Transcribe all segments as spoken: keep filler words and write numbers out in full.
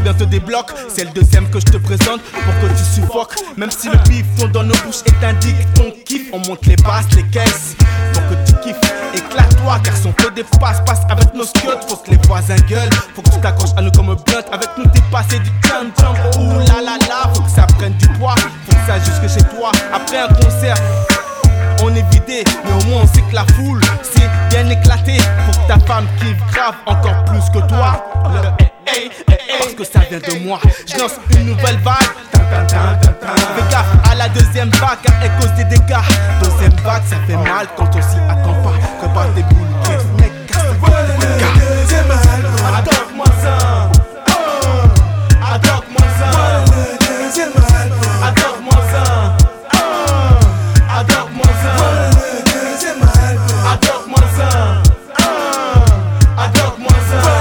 vient te débloque. C'est le deuxième que je te présente pour que tu suffoques. Même si le bif fond dans nos bouches et t'indique ton kiff, on monte les basses, les caisses pour que tu kiffes. Éclate-toi car son feu dépasse, passe avec nos skirts. Faut que les voisins gueulent, faut que tu t'accroches à nous comme un blunt. Avec nous t'es passé du jump jump. Ouh là là là, faut que ça prenne du poids, faut que ça jusque chez toi. Après un concert, on est vidé, mais au moins on sait que la foule c'est bien éclaté. Faut que ta femme kiffe grave encore plus que toi. Le hey, hey, hey, parce que ça vient de moi. Je lance une nouvelle vague. Fais gaffe à la deuxième vague car elle cause des dégâts. Deuxième vague ça fait mal quand on s'y attend pas. Prépare tes boules, mec, casse tes dégâts. Adopte-moi ça. Adopte-moi ça. Adopte-moi ça. Adopte-moi ça. Adopte-moi ça. Adopte-moi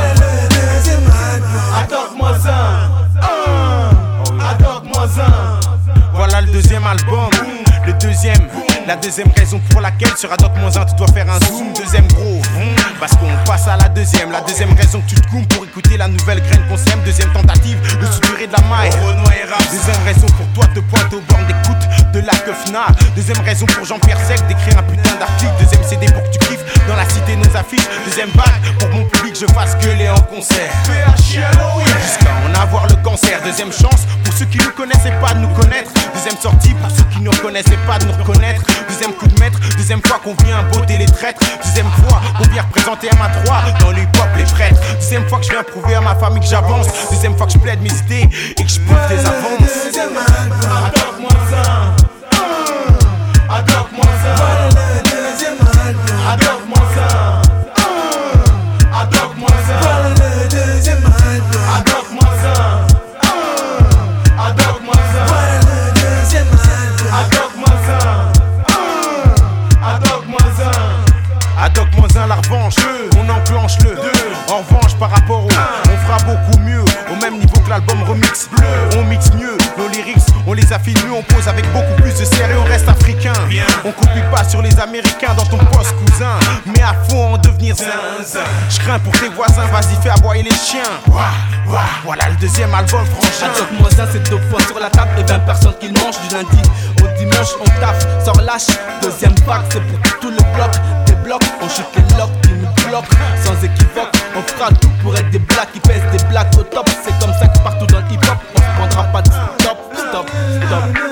ça. Adopte-moi ça. Adopte-moi ça. Voilà le deuxième album. Le deuxième, la deuxième raison pour laquelle sur Adopte-moi un tu dois faire un zoom. Deuxième gros, parce qu'on passe à la deuxième. La deuxième raison que tu te coumes pour écouter la nouvelle graine qu'on sème. Deuxième tentative de suturer de la maille. Deuxième raison pour toi de te pointer au bornes d'écoute de la Keufna. Deuxième raison pour Jean-Pierre Sec d'écrire un putain d'article. Deuxième C D pour que tu kiffes dans la cité nos affiches. Deuxième vague pour mon public je fasse gueuler en concert jusqu'à en avoir le cancer. Deuxième chance pour ceux qui nous connaissaient pas de nous connaître. Deuxième sortie pour ceux qui ne reconnaissaient pas de nous reconnaître. Deuxième coup de maître, deuxième fois qu'on vient botter les traîtres. Deuxième fois qu'on vient représenter M A trois dans le hip-hop les prêtres. Deuxième fois que je viens prouver à ma famille que j'avance. Deuxième fois que je plaide mes idées et que je bouffe des avances. Adopte-moi ça. Adopte-moi ça. Adopte-moi ça. Adopte-moi ça. Adopte-moi ça. Adopte-moi ça. Adopte-moi ça. Adopte-moi ça. Adopte-moi un la revanche, on enclenche le en revanche par rapport au on fera beaucoup mieux, au même niveau que l'album remix. On mixe mieux, nos lyrics, on les affine mieux, on pose avec beaucoup plus de sérieux, on reste africain. On copie pas sur les américains dans ton poste cousin, mais à fond en devenir zinzin. Je crains pour tes voisins, vas-y fais aboyer les chiens. Voilà le deuxième album franchement. Adopte-moi ça, c'est deux fois sur la table et vingt personnes qui mangent du lundi au dimanche, on taffe, sans relâche. Deuxième vague, c'est pour tout le bloc. Des blocs, on chute les locks qui nous bloquent sans équivoque. On fera tout pour être des blacks qui pèsent des blacks au top. C'est comme ça que partout dans le hip-hop, on se prendra pas de stop, stop, stop.